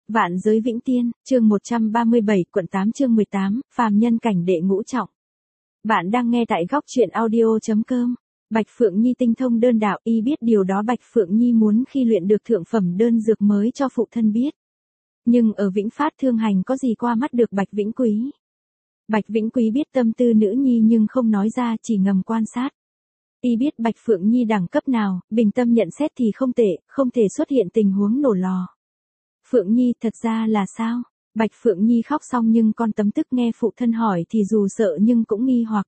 Vạn giới vĩnh tiên, chương 137, quận 8 chương 18, phàm nhân cảnh đệ ngũ trọng. Bạn đang nghe tại góc truyện audio.com. Bạch Phượng Nhi tinh thông đơn đạo, y biết điều đó Bạch Phượng Nhi muốn khi luyện được thượng phẩm đơn dược mới cho phụ thân biết. Nhưng ở Vĩnh Phát Thương Hành có gì qua mắt được Bạch Vĩnh Quý. Bạch Vĩnh Quý biết tâm tư nữ nhi nhưng không nói ra, chỉ ngầm quan sát. Y biết Bạch Phượng Nhi đẳng cấp nào, bình tâm nhận xét thì không tệ, không thể xuất hiện tình huống nổ lò. Phượng Nhi, thật ra là sao? Bạch Phượng Nhi khóc xong nhưng con tấm tức nghe phụ thân hỏi thì dù sợ nhưng cũng nghi hoặc.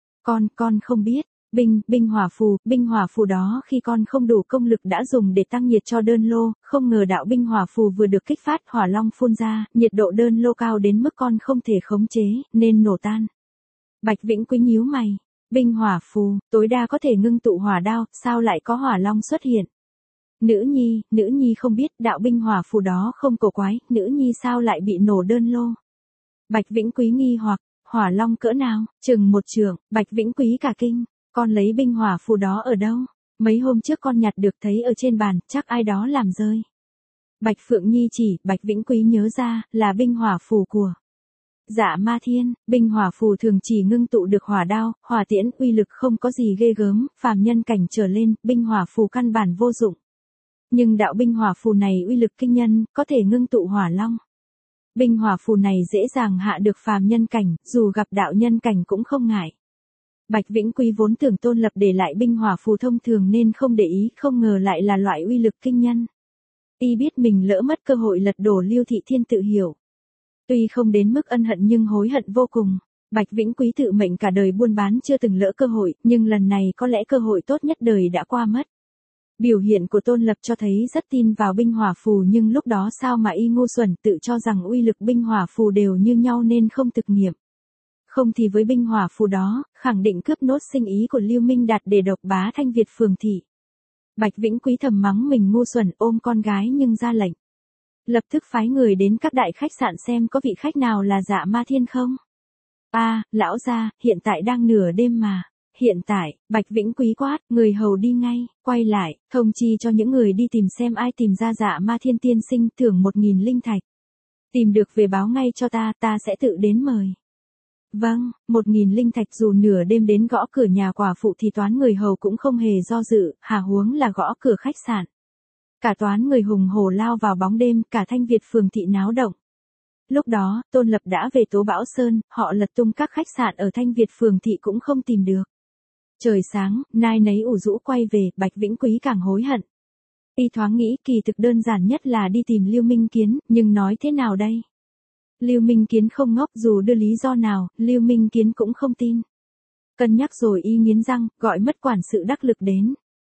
Con không biết. Binh hỏa phù đó khi con không đủ công lực đã dùng để tăng nhiệt cho đơn lô, không ngờ đạo binh hỏa phù vừa được kích phát hỏa long phun ra, nhiệt độ đơn lô cao đến mức con không thể khống chế, nên nổ tan. Bạch Vĩnh Quý nhíu mày. Binh hỏa phù, tối đa có thể ngưng tụ hỏa đao, sao lại có hỏa long xuất hiện? Nữ nhi không biết đạo binh hỏa phù đó không cổ quái, nữ nhi sao lại bị nổ đơn lô? Bạch Vĩnh Quý nghi hoặc, hỏa long cỡ nào, chừng một trượng, Bạch Vĩnh Quý cả kinh, con lấy binh hỏa phù đó ở đâu? Mấy hôm trước con nhặt được thấy ở trên bàn, chắc ai đó làm rơi. Bạch Phượng Nhi chỉ, Bạch Vĩnh Quý nhớ ra, là binh hỏa phù của Dạ Ma Thiên. Binh hỏa phù thường chỉ ngưng tụ được hỏa đao, hỏa tiễn, uy lực không có gì ghê gớm, phàm nhân cảnh trở lên, binh hỏa phù căn bản vô dụng. Nhưng đạo binh hỏa phù này uy lực kinh nhân, có thể ngưng tụ hỏa long. Binh hỏa phù này dễ dàng hạ được phàm nhân cảnh, dù gặp đạo nhân cảnh cũng không ngại. Bạch Vĩnh Quý vốn tưởng Tôn Lập để lại binh hỏa phù thông thường nên không để ý, không ngờ lại là loại uy lực kinh nhân. Y biết mình lỡ mất cơ hội lật đổ Lưu Thị Thiên tự hiểu. Tuy không đến mức ân hận nhưng hối hận vô cùng. Bạch Vĩnh Quý tự mệnh cả đời buôn bán chưa từng lỡ cơ hội, nhưng lần này có lẽ cơ hội tốt nhất đời đã qua mất. Biểu hiện của Tôn Lập cho thấy rất tin vào binh hỏa phù nhưng lúc đó sao mà y ngu xuẩn tự cho rằng uy lực binh hỏa phù đều như nhau nên không thực nghiệm. Không thì với binh hỏa phù đó, khẳng định cướp nốt sinh ý của Lưu Minh Đạt để độc bá Thanh Việt phường thị. Bạch Vĩnh Quý thầm mắng mình ngu xuẩn ôm con gái nhưng ra lệnh. Lập tức phái người đến các đại khách sạn xem có vị khách nào là Dạ Ma Thiên không. Lão gia, hiện tại đang nửa đêm mà. Hiện tại, Bạch Vĩnh Quý quát, người hầu đi ngay, quay lại, thông chi cho những người đi tìm xem ai tìm ra Dạ Ma Thiên tiên sinh thưởng 1.000 linh thạch. Tìm được về báo ngay cho ta sẽ tự đến mời. Vâng, 1.000 linh thạch dù nửa đêm đến gõ cửa nhà quả phụ thì toán người hầu cũng không hề do dự, hà huống là gõ cửa khách sạn. Cả toán người hùng hổ lao vào bóng đêm, cả Thanh Việt phường thị náo động. Lúc đó, Tôn Lập đã về Tố Bão Sơn, họ lật tung các khách sạn ở Thanh Việt phường thị cũng không tìm được. Trời sáng, nai nấy ủ rũ quay về, Bạch Vĩnh Quý càng hối hận. Y thoáng nghĩ kỳ thực đơn giản nhất là đi tìm Lưu Minh Kiến, nhưng nói thế nào đây? Lưu Minh Kiến không ngốc dù đưa lý do nào, Lưu Minh Kiến cũng không tin. Cân nhắc rồi y nghiến răng, gọi mất quản sự đắc lực đến.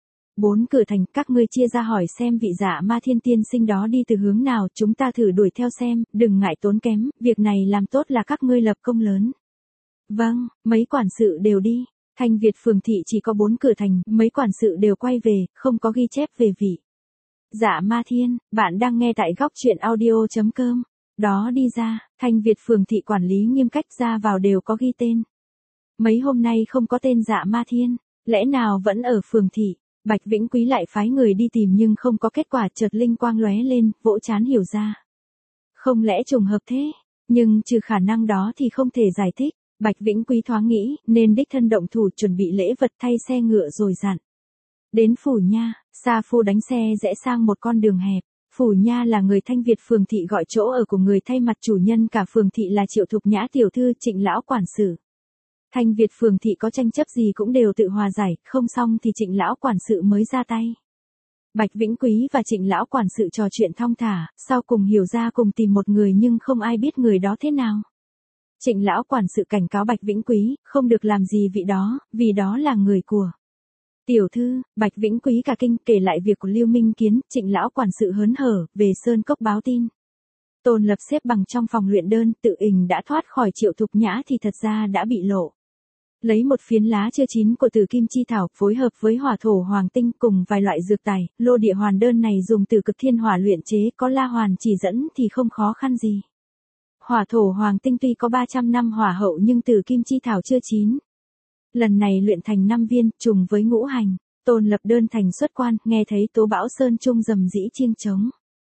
4 cửa thành, các ngươi chia ra hỏi xem vị Dạ Ma Thiên tiên sinh đó đi từ hướng nào, chúng ta thử đuổi theo xem, đừng ngại tốn kém, việc này làm tốt là các ngươi lập công lớn. Vâng, mấy quản sự đều đi. Thanh Việt phường thị chỉ có 4 cửa thành, mấy quản sự đều quay về, không có ghi chép về vị Dạ Ma Thiên. Bạn đang nghe tại góc truyện audio.com. Đó đi ra, Thanh Việt phường thị quản lý nghiêm cách ra vào đều có ghi tên. Mấy hôm nay không có tên Dạ Ma Thiên, lẽ nào vẫn ở phường thị? Bạch Vĩnh Quý lại phái người đi tìm nhưng không có kết quả, chợt linh quang lóe lên, vỗ trán hiểu ra. Không lẽ trùng hợp thế? Nhưng trừ khả năng đó thì không thể giải thích. Bạch Vĩnh Quý thoáng nghĩ, nên đích thân động thủ chuẩn bị lễ vật thay xe ngựa rồi dặn. Đến Phủ Nha, Sa Phu đánh xe rẽ sang một con đường hẹp. Phủ Nha là người Thanh Việt phường thị gọi chỗ ở của người thay mặt chủ nhân cả phường thị là Triệu Thục Nhã tiểu thư, Trịnh lão quản sự. Thanh Việt phường thị có tranh chấp gì cũng đều tự hòa giải, không xong thì Trịnh lão quản sự mới ra tay. Bạch Vĩnh Quý và Trịnh lão quản sự trò chuyện thong thả, sau cùng hiểu ra cùng tìm một người nhưng không ai biết người đó thế nào. Trịnh lão quản sự cảnh cáo Bạch Vĩnh Quý, không được làm gì vị đó, vì đó là người của tiểu thư. Bạch Vĩnh Quý cả kinh kể lại việc của Lưu Minh Kiến, Trịnh lão quản sự hớn hở, về Sơn Cốc báo tin. Tôn Lập xếp bằng trong phòng luyện đơn, tự ình đã thoát khỏi Triệu Thục Nhã thì thật ra đã bị lộ. Lấy một phiến lá chưa chín của Tử Kim Chi Thảo, phối hợp với hỏa thổ hoàng tinh cùng vài loại dược tài, lô địa hoàn đơn này dùng từ cực thiên hỏa luyện chế, có La Hoàn chỉ dẫn thì không khó khăn gì. Hỏa thổ hoàng tinh tuy có 300 năm hỏa hậu nhưng Tử Kim Chi Thảo chưa chín. Lần này luyện thành 5 viên, trùng với ngũ hành. Tôn Lập đơn thành xuất quan, nghe thấy Tố Bão Sơn trung rầm rĩ chiêng trống.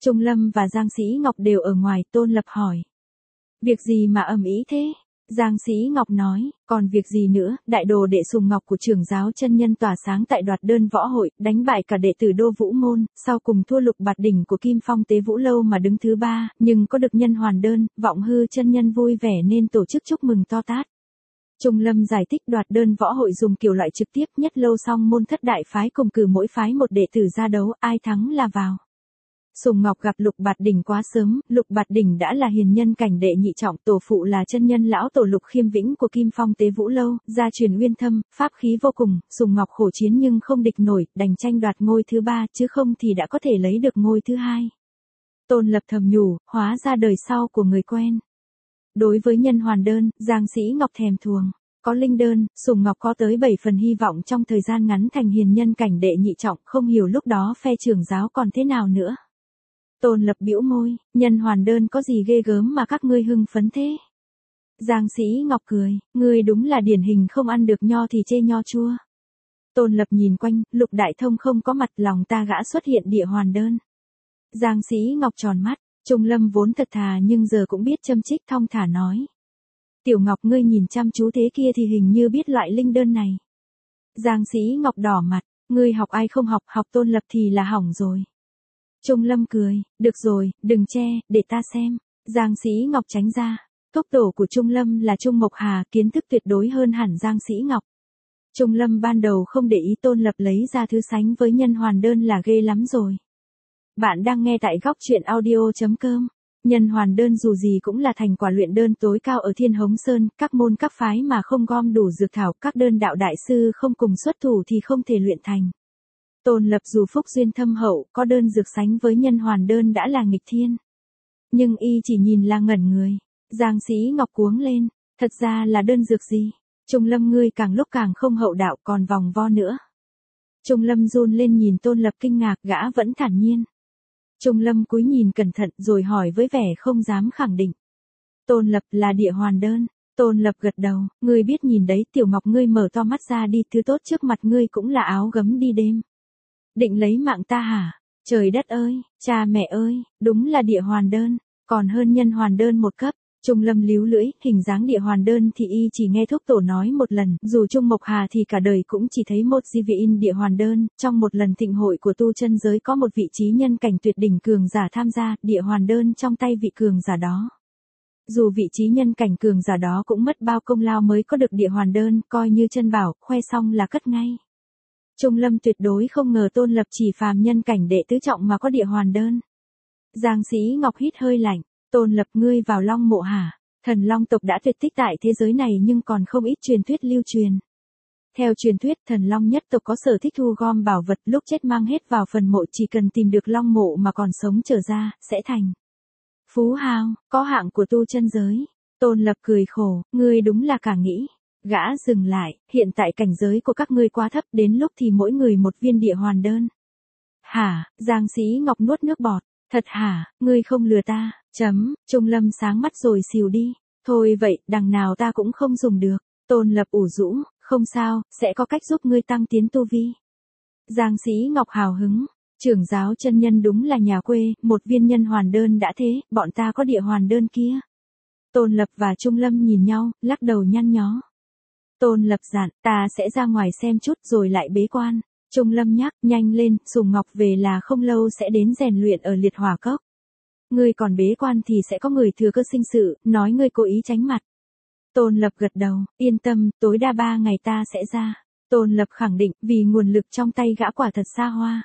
Trung Lâm và Giang Sĩ Ngọc đều ở ngoài, Tôn Lập hỏi. Việc gì mà ầm ĩ thế? Giang Sĩ Ngọc nói, còn việc gì nữa, đại đồ đệ Sùng Ngọc của trưởng giáo chân nhân tỏa sáng tại đoạt đơn võ hội, đánh bại cả đệ tử Đô Vũ Môn, sau cùng thua Lục Bạt Đỉnh của Kim Phong Tế Vũ Lâu mà đứng thứ 3, nhưng có được nhân hoàn đơn, Vọng Hư chân nhân vui vẻ nên tổ chức chúc mừng to tát. Trung Lâm giải thích đoạt đơn võ hội dùng kiểu loại trực tiếp nhất lâu song môn thất đại phái cùng cử mỗi phái một đệ tử ra đấu, ai thắng là vào. Sùng Ngọc gặp Lục Bạt Đỉnh quá sớm, Lục Bạt Đỉnh đã là hiền nhân cảnh đệ nhị trọng, tổ phụ là chân nhân lão tổ Lục Khiêm Vĩnh của Kim Phong Tế Vũ Lâu, gia truyền uyên thâm, pháp khí vô cùng, Sùng Ngọc khổ chiến nhưng không địch nổi, đành tranh đoạt ngôi thứ 3, chứ không thì đã có thể lấy được ngôi thứ 2. Tôn Lập thầm nhủ, hóa ra đời sau của người quen. Đối với nhân hoàn đơn, Giang Sĩ Ngọc thèm thuồng. Có linh đơn, Sùng Ngọc có tới 7 phần hy vọng trong thời gian ngắn thành hiền nhân cảnh đệ nhị trọng, không hiểu lúc đó phe trưởng giáo còn thế nào nữa. Tôn Lập bĩu môi, nhân hoàn đơn có gì ghê gớm mà các ngươi hưng phấn thế? Giang Sĩ Ngọc cười, ngươi đúng là điển hình không ăn được nho thì chê nho chua. Tôn Lập nhìn quanh, Lục Đại Thông không có mặt, lòng ta gã xuất hiện địa hoàn đơn. Giang Sĩ Ngọc tròn mắt, Trung Lâm vốn thật thà nhưng giờ cũng biết châm chích, thong thả nói. Tiểu Ngọc ngươi nhìn chăm chú thế kia thì hình như biết loại linh đơn này. Giang Sĩ Ngọc đỏ mặt, ngươi học ai không học, học Tôn Lập thì là hỏng rồi. Trung Lâm cười, được rồi, đừng che, để ta xem. Giang Sĩ Ngọc tránh ra. Thúc tổ của Trung Lâm là Trung Mộc Hà, kiến thức tuyệt đối hơn hẳn Giang Sĩ Ngọc. Trung Lâm ban đầu không để ý Tôn Lập lấy ra thứ sánh với nhân hoàn đơn là ghê lắm rồi. Bạn đang nghe tại góc truyện audio.com. Nhân hoàn đơn dù gì cũng là thành quả luyện đơn tối cao ở Thiên Hống Sơn, các môn các phái mà không gom đủ dược thảo, các đơn đạo đại sư không cùng xuất thủ thì không thể luyện thành. Tôn Lập dù phúc duyên thâm hậu, có đơn dược sánh với nhân hoàn đơn đã là nghịch thiên. Nhưng y chỉ nhìn là ngẩn người. Giang Sĩ Ngọc cuống lên, thật ra là đơn dược gì? Trung Lâm ngươi càng lúc càng không hậu đạo, còn vòng vo nữa. Trung Lâm run lên nhìn Tôn Lập kinh ngạc, gã vẫn thản nhiên. Trung Lâm cúi nhìn cẩn thận rồi hỏi với vẻ không dám khẳng định. Tôn Lập là địa hoàn đơn. Tôn Lập gật đầu, ngươi biết nhìn đấy, Tiểu Ngọc ngươi mở to mắt ra đi, thứ tốt trước mặt ngươi cũng là áo gấm đi đêm. Định lấy mạng ta hả? Trời đất ơi, cha mẹ ơi, đúng là địa hoàn đơn, còn hơn nhân hoàn đơn một cấp. Trung Lâm líu lưỡi, hình dáng địa hoàn đơn thì y chỉ nghe thúc tổ nói một lần, dù Trung Mộc Hà thì cả đời cũng chỉ thấy một di vị in địa hoàn đơn, trong một lần thịnh hội của tu chân giới có một vị trí nhân cảnh tuyệt đỉnh cường giả tham gia, địa hoàn đơn trong tay vị cường giả đó. Dù vị trí nhân cảnh cường giả đó cũng mất bao công lao mới có được địa hoàn đơn, coi như chân bảo, khoe xong là cất ngay. Trung Lâm tuyệt đối không ngờ Tôn Lập chỉ phàm nhân cảnh đệ tứ trọng mà có địa hoàn đơn. Giang Sĩ Ngọc hít hơi lạnh, Tôn Lập ngươi vào Long Mộ hả? Thần Long tộc đã tuyệt tích tại thế giới này nhưng còn không ít truyền thuyết lưu truyền. Theo truyền thuyết thần Long nhất tộc có sở thích thu gom bảo vật, lúc chết mang hết vào phần mộ, chỉ cần tìm được Long Mộ mà còn sống trở ra, sẽ thành phú hào, có hạng của tu chân giới. Tôn Lập cười khổ, ngươi đúng là cả nghĩ. Gã dừng lại, hiện tại cảnh giới của các ngươi quá thấp, đến lúc thì mỗi người một viên địa hoàn đơn. Hả? Giang Sĩ Ngọc nuốt nước bọt. Thật hả? Ngươi không lừa ta. Trung Lâm sáng mắt rồi xìu đi. Thôi vậy, đằng nào ta cũng không dùng được. Tôn Lập ủ rũ, không sao, sẽ có cách giúp ngươi tăng tiến tu vi. Giang Sĩ Ngọc hào hứng. Trưởng giáo chân nhân đúng là nhà quê, một viên nhân hoàn đơn đã thế, bọn ta có địa hoàn đơn kia. Tôn Lập và Trung Lâm nhìn nhau, lắc đầu nhăn nhó. Tôn Lập dặn, ta sẽ ra ngoài xem chút rồi lại bế quan. Trung Lâm nhắc, nhanh lên, Sùng Ngọc về là không lâu sẽ đến rèn luyện ở Liệt Hỏa Cốc. Ngươi còn bế quan thì sẽ có người thừa cơ sinh sự, nói ngươi cố ý tránh mặt. Tôn Lập gật đầu, yên tâm, tối đa 3 ngày ta sẽ ra. Tôn Lập khẳng định, vì nguồn lực trong tay gã quả thật xa hoa.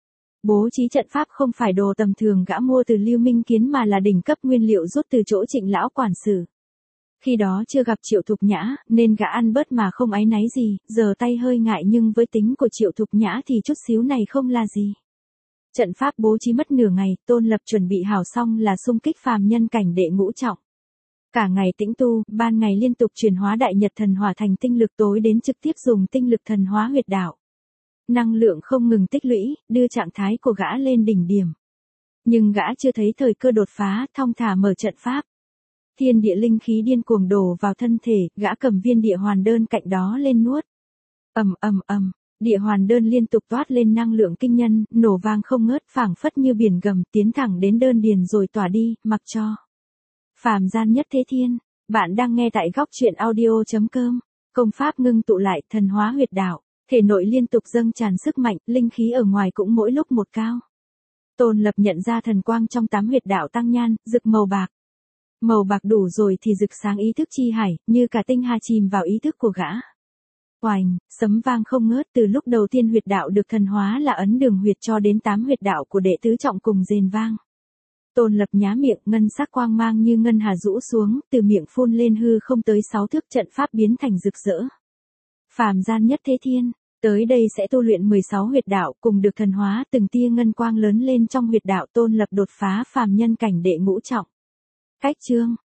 Bố trí trận pháp không phải đồ tầm thường gã mua từ Lưu Minh Kiến mà là đỉnh cấp nguyên liệu rút từ chỗ Trịnh lão quản sự. Khi đó chưa gặp Triệu Thục Nhã, nên gã ăn bớt mà không áy náy gì, giờ tay hơi ngại nhưng với tính của Triệu Thục Nhã thì chút xíu này không là gì. Trận pháp bố trí mất nửa ngày, Tôn Lập chuẩn bị hảo xong là xung kích phàm nhân cảnh đệ ngũ trọng. Cả ngày tĩnh tu, ban ngày liên tục chuyển hóa đại nhật thần hỏa thành tinh lực, tối đến trực tiếp dùng tinh lực thần hóa huyệt đạo. Năng lượng không ngừng tích lũy, đưa trạng thái của gã lên đỉnh điểm. Nhưng gã chưa thấy thời cơ đột phá, thong thả mở trận pháp. Thiên địa linh khí điên cuồng đổ vào thân thể, gã cầm viên địa hoàn đơn cạnh đó lên nuốt. Địa hoàn đơn liên tục toát lên năng lượng kinh nhân, nổ vang không ngớt, phảng phất như biển gầm, tiến thẳng đến đơn điền rồi tỏa đi, mặc cho phàm gian nhất thế thiên. Bạn đang nghe tại góc truyện audio.com. Công pháp ngưng tụ lại, thần hóa huyệt đạo, thể nội liên tục dâng tràn sức mạnh, linh khí ở ngoài cũng mỗi lúc một cao. Tôn Lập nhận ra thần quang trong 8 huyệt đạo tăng nhan, rực màu bạc. Màu bạc đủ rồi thì rực sáng ý thức chi hải, như cả tinh hà chìm vào ý thức của gã. Oành, sấm vang không ngớt, từ lúc đầu tiên huyệt đạo được thần hóa là ấn đường huyệt cho đến 8 huyệt đạo của đệ tứ trọng cùng rền vang. Tôn Lập nhá miệng, ngân sắc quang mang như ngân hà rũ xuống, từ miệng phun lên hư không tới 6 thước, trận pháp biến thành rực rỡ. Phàm gian nhất thế thiên, tới đây sẽ tu luyện 16 huyệt đạo cùng được thần hóa, từng tia ngân quang lớn lên trong huyệt đạo. Tôn Lập đột phá phàm nhân cảnh đệ ngũ trọng. Cách chương